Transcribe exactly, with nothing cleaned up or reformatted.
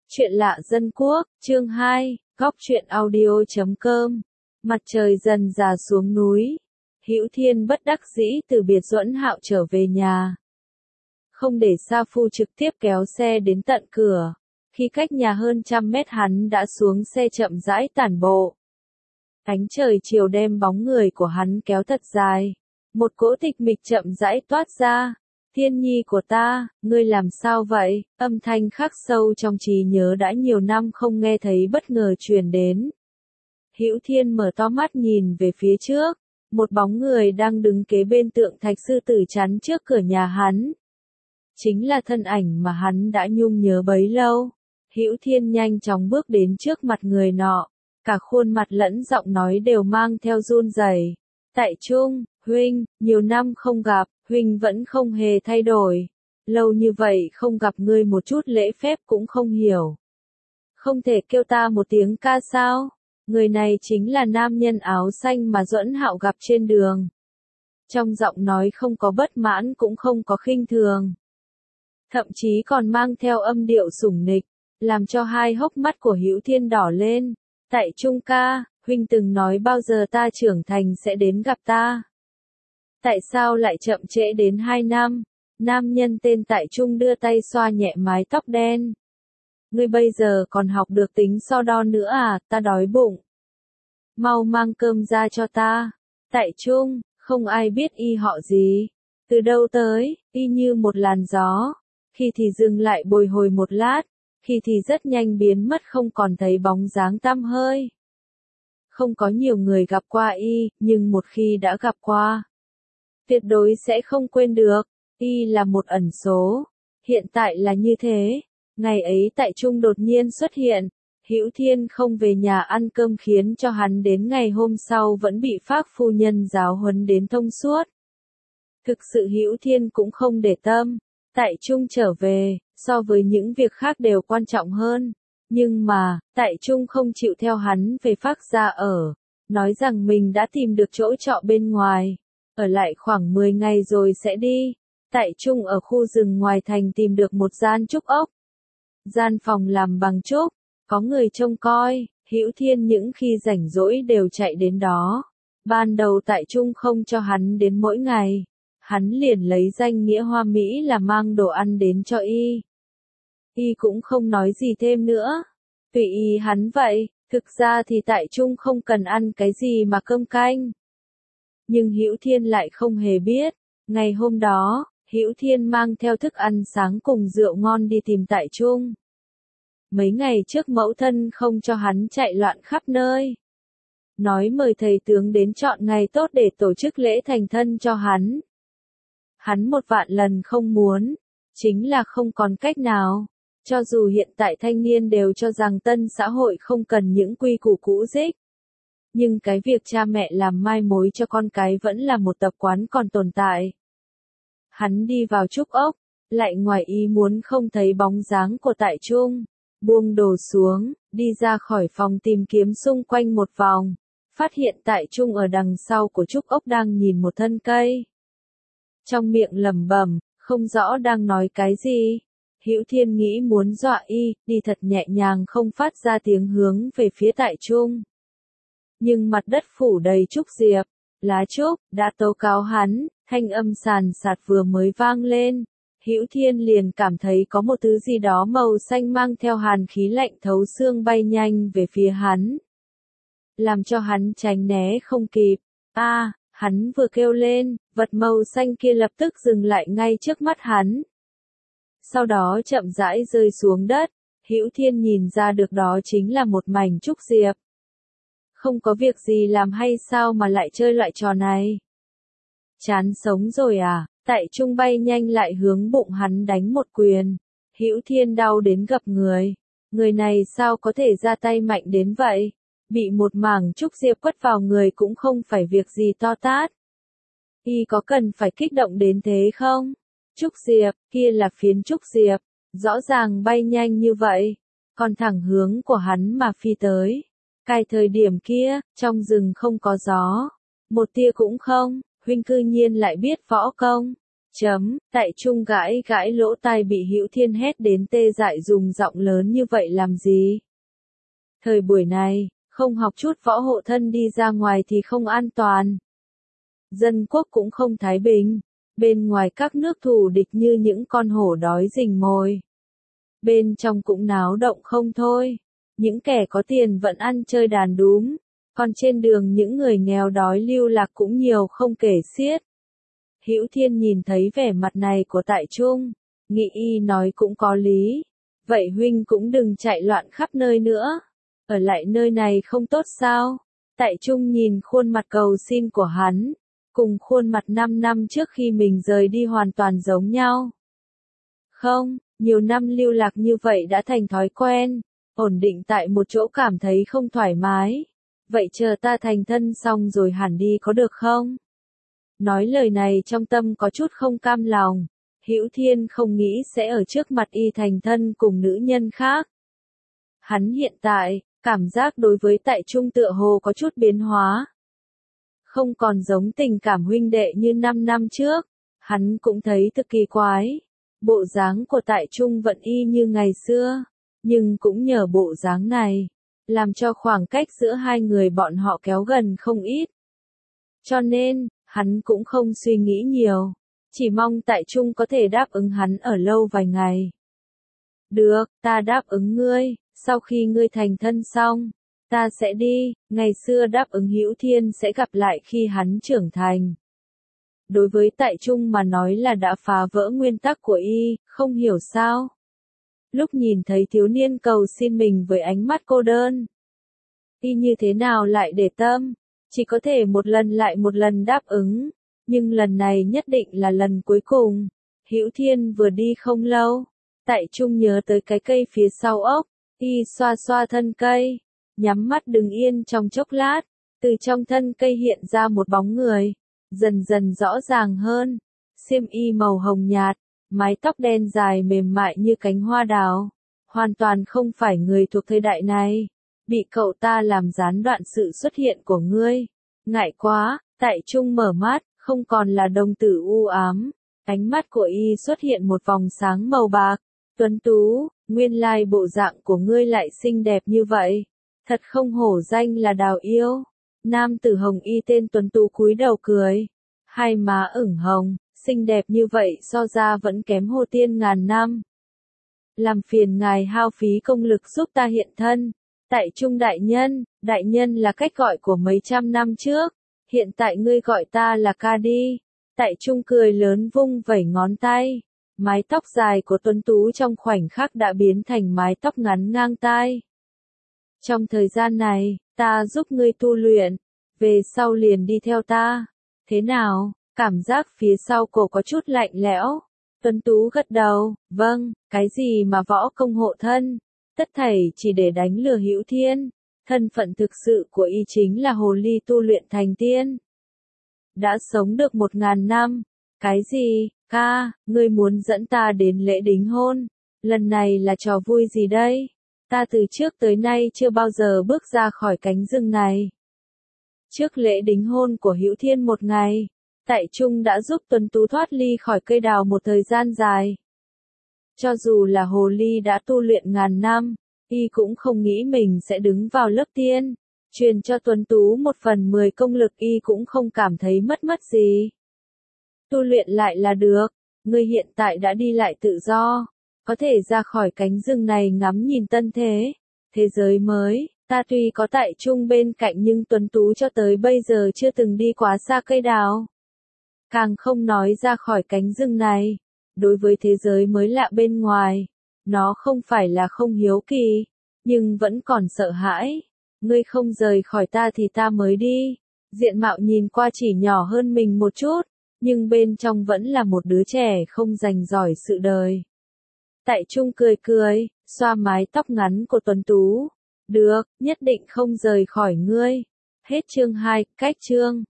Chuyện lạ dân quốc, chương hai, góc truyện audio chấm com. Mặt trời dần rà xuống núi. Hữu Thiên bất đắc dĩ từ biệt Duẫn Hạo trở về nhà. Không để Sa Phu trực tiếp kéo xe đến tận cửa. Khi cách nhà hơn trăm mét hắn đã xuống xe chậm rãi tản bộ. Ánh trời chiều đem bóng người của hắn kéo thật dài. Một cỗ tịch mịch chậm rãi toát ra. Thiên nhi của ta, ngươi làm sao vậy? Âm thanh khắc sâu trong trí nhớ đã nhiều năm không nghe thấy bất ngờ truyền đến. Hữu Thiên mở to mắt nhìn về phía trước, một bóng người đang đứng kế bên tượng thạch sư tử chắn trước cửa nhà hắn. Chính là thân ảnh mà hắn đã nhung nhớ bấy lâu. Hữu Thiên nhanh chóng bước đến trước mặt người nọ, cả khuôn mặt lẫn giọng nói đều mang theo run rẩy. Tại Trung, huynh, nhiều năm không gặp, huynh vẫn không hề thay đổi. Lâu như vậy không gặp ngươi một chút lễ phép cũng không hiểu. Không thể kêu ta một tiếng ca sao? Người này chính là nam nhân áo xanh mà Duẫn Hạo gặp trên đường. Trong giọng nói không có bất mãn cũng không có khinh thường. Thậm chí còn mang theo âm điệu sủng nịch, làm cho hai hốc mắt của Hữu Thiên đỏ lên. Tại Trung ca, huynh từng nói bao giờ ta trưởng thành sẽ đến gặp ta. Tại sao lại chậm trễ đến hai năm? Nam nhân tên Tại Trung đưa tay xoa nhẹ mái tóc đen. Ngươi bây giờ còn học được tính so đo nữa à, ta đói bụng. Mau mang cơm ra cho ta. Tại Trung, không ai biết y họ gì. Từ đâu tới, y như một làn gió. Khi thì dừng lại bồi hồi một lát, khi thì rất nhanh biến mất không còn thấy bóng dáng tăm hơi. Không có nhiều người gặp qua y, nhưng một khi đã gặp qua, tuyệt đối sẽ không quên được. Y là một ẩn số. Hiện tại là như thế. Ngày ấy Tại Trung đột nhiên xuất hiện. Hữu Thiên không về nhà ăn cơm khiến cho hắn đến ngày hôm sau vẫn bị Phác phu nhân giáo huấn đến thông suốt. Thực sự Hữu Thiên cũng không để tâm. Tại Trung trở về, so với những việc khác đều quan trọng hơn. Nhưng mà, Tại Trung không chịu theo hắn về Phác gia ở. Nói rằng mình đã tìm được chỗ trọ bên ngoài. Ở lại khoảng mười ngày rồi sẽ đi. Tại Trung ở khu rừng ngoài thành tìm được một gian trúc ốc. Gian phòng làm bằng trúc, có người trông coi, Hữu Thiên những khi rảnh rỗi đều chạy đến đó. Ban đầu Tại Trung không cho hắn đến mỗi ngày. Hắn liền lấy danh nghĩa hoa mỹ là mang đồ ăn đến cho y. Y cũng không nói gì thêm nữa. Tùy y hắn vậy, thực ra thì Tại Trung không cần ăn cái gì mà cơm canh. Nhưng Hữu Thiên lại không hề biết. Ngày hôm đó, Hữu Thiên mang theo thức ăn sáng cùng rượu ngon đi tìm Tại Trung. Mấy ngày trước mẫu thân không cho hắn chạy loạn khắp nơi. Nói mời thầy tướng đến chọn ngày tốt để tổ chức lễ thành thân cho hắn. Hắn một vạn lần không muốn. Chính là không còn cách nào. Cho dù hiện tại thanh niên đều cho rằng tân xã hội không cần những quy củ cũ rích. Nhưng cái việc cha mẹ làm mai mối cho con cái vẫn là một tập quán còn tồn tại. Hắn đi vào trúc ốc, lại ngoài ý muốn không thấy bóng dáng của Tại Trung. Buông đồ xuống, đi ra khỏi phòng tìm kiếm xung quanh một vòng. Phát hiện Tại Trung ở đằng sau của trúc ốc đang nhìn một thân cây. Trong miệng lẩm bẩm, không rõ đang nói cái gì. Hữu Thiên nghĩ muốn dọa y, đi thật nhẹ nhàng không phát ra tiếng hướng về phía Tại Trung. Nhưng mặt đất phủ đầy trúc diệp, lá trúc, đã tố cáo hắn, thanh âm sàn sạt vừa mới vang lên. Hữu Thiên liền cảm thấy có một thứ gì đó màu xanh mang theo hàn khí lạnh thấu xương bay nhanh về phía hắn. Làm cho hắn tránh né không kịp. A, à, hắn vừa kêu lên, vật màu xanh kia lập tức dừng lại ngay trước mắt hắn. Sau đó chậm rãi rơi xuống đất. Hữu Thiên nhìn ra được đó chính là một mảnh trúc diệp. Không có việc gì làm hay sao mà lại chơi loại trò này? Chán sống rồi à? Tại Trung bay nhanh lại hướng bụng hắn đánh một quyền. Hữu Thiên đau đến gập người. Người này sao có thể ra tay mạnh đến vậy? Bị một mảng trúc diệp quất vào người cũng không phải việc gì to tát. Y có cần phải kích động đến thế không? Trúc diệp, kia là phiến trúc diệp. Rõ ràng bay nhanh như vậy. Còn thẳng hướng của hắn mà phi tới. Cái thời điểm kia, trong rừng không có gió. Một tia cũng không, huynh cư nhiên lại biết võ công. Chấm, Tại Trung gãi gãi lỗ tai bị Hữu Thiên hét đến tê dại dùng giọng lớn như vậy làm gì? Thời buổi này, không học chút võ hộ thân đi ra ngoài thì không an toàn. Dân quốc cũng không thái bình, bên ngoài các nước thù địch như những con hổ đói rình mồi. Bên trong cũng náo động không thôi, những kẻ có tiền vẫn ăn chơi đàn đúm, còn trên đường những người nghèo đói lưu lạc cũng nhiều không kể xiết. Hữu Thiên nhìn thấy vẻ mặt này của Tại Trung, nghĩ y nói cũng có lý, vậy huynh cũng đừng chạy loạn khắp nơi nữa, ở lại nơi này không tốt sao? Tại Trung nhìn khuôn mặt cầu xin của hắn, cùng khuôn mặt năm năm trước khi mình rời đi hoàn toàn giống nhau. Không, nhiều năm lưu lạc như vậy đã thành thói quen, ổn định tại một chỗ cảm thấy không thoải mái. Vậy chờ ta thành thân xong rồi hẳn đi có được không? Nói lời này trong tâm có chút không cam lòng, Hữu Thiên không nghĩ sẽ ở trước mặt y thành thân cùng nữ nhân khác. Hắn hiện tại, cảm giác đối với Tại Trung tựa hồ có chút biến hóa. Không còn giống tình cảm huynh đệ như năm năm trước, hắn cũng thấy thực kỳ quái. Bộ dáng của Tại Trung vẫn y như ngày xưa, nhưng cũng nhờ bộ dáng này, làm cho khoảng cách giữa hai người bọn họ kéo gần không ít. Cho nên, hắn cũng không suy nghĩ nhiều, chỉ mong Tại Trung có thể đáp ứng hắn ở lâu vài ngày. Được, ta đáp ứng ngươi, sau khi ngươi thành thân xong, ta sẽ đi, ngày xưa đáp ứng Hữu Thiên sẽ gặp lại khi hắn trưởng thành. Đối với Tại Trung mà nói là đã phá vỡ nguyên tắc của y, không hiểu sao. Lúc nhìn thấy thiếu niên cầu xin mình với ánh mắt cô đơn, y như thế nào lại để tâm, chỉ có thể một lần lại một lần đáp ứng, nhưng lần này nhất định là lần cuối cùng. Hữu Thiên vừa đi không lâu, Tại Trung nhớ tới cái cây phía sau ốc, y xoa xoa thân cây, nhắm mắt đứng yên trong chốc lát, từ trong thân cây hiện ra một bóng người, dần dần rõ ràng hơn, xiêm y màu hồng nhạt, mái tóc đen dài mềm mại như cánh hoa đào, hoàn toàn không phải người thuộc thời đại này, bị cậu ta làm gián đoạn sự xuất hiện của ngươi. Ngại quá, Tại Trung mở mắt, không còn là đồng tử u ám, ánh mắt của y xuất hiện một vòng sáng màu bạc. Tuấn tú, nguyên lai bộ dạng của ngươi lại xinh đẹp như vậy, thật không hổ danh là Đào yêu. Nam tử hồng y tên Tuấn tú cúi đầu cười, hai má ửng hồng, xinh đẹp như vậy so ra vẫn kém Hồ Tiên ngàn năm. Làm phiền ngài hao phí công lực giúp ta hiện thân. Tại Trung đại nhân, đại nhân là cách gọi của mấy trăm năm trước, hiện tại ngươi gọi ta là ca đi. Tại Trung cười lớn vung vẩy ngón tay, mái tóc dài của Tuấn tú trong khoảnh khắc đã biến thành mái tóc ngắn ngang tai. Trong thời gian này, ta giúp ngươi tu luyện, về sau liền đi theo ta. Thế nào, cảm giác phía sau cổ có chút lạnh lẽo. Tuấn tú gật đầu, vâng, cái gì mà võ công hộ thân, tất thảy chỉ để đánh lừa Hữu Thiên. Thân phận thực sự của y chính là hồ ly tu luyện thành tiên. Đã sống được một ngàn năm. Cái gì, ca, ngươi muốn dẫn ta đến lễ đính hôn? Lần này là trò vui gì đây? Ta từ trước tới nay chưa bao giờ bước ra khỏi cánh rừng này. Trước lễ đính hôn của Hữu Thiên một ngày, Tại Trung đã giúp Tuấn tú thoát ly khỏi cây đào một thời gian dài. Cho dù là hồ ly đã tu luyện ngàn năm, y cũng không nghĩ mình sẽ đứng vào lớp tiên, truyền cho Tuấn tú một phần mười công lực y cũng không cảm thấy mất mất gì. Tu luyện lại là được, ngươi hiện tại đã đi lại tự do, có thể ra khỏi cánh rừng này ngắm nhìn tân thế, thế giới mới. Ta tuy có Tại Trung bên cạnh nhưng Tuấn tú cho tới bây giờ chưa từng đi quá xa cây đào. Càng không nói ra khỏi cánh rừng này, đối với thế giới mới lạ bên ngoài, nó không phải là không hiếu kỳ, nhưng vẫn còn sợ hãi. Ngươi không rời khỏi ta thì ta mới đi. Diện mạo nhìn qua chỉ nhỏ hơn mình một chút, nhưng bên trong vẫn là một đứa trẻ không dành giỏi sự đời. Tại Trung cười cười, xoa mái tóc ngắn của Tuấn tú. Được, nhất định không rời khỏi ngươi. Hết chương hai, cách chương.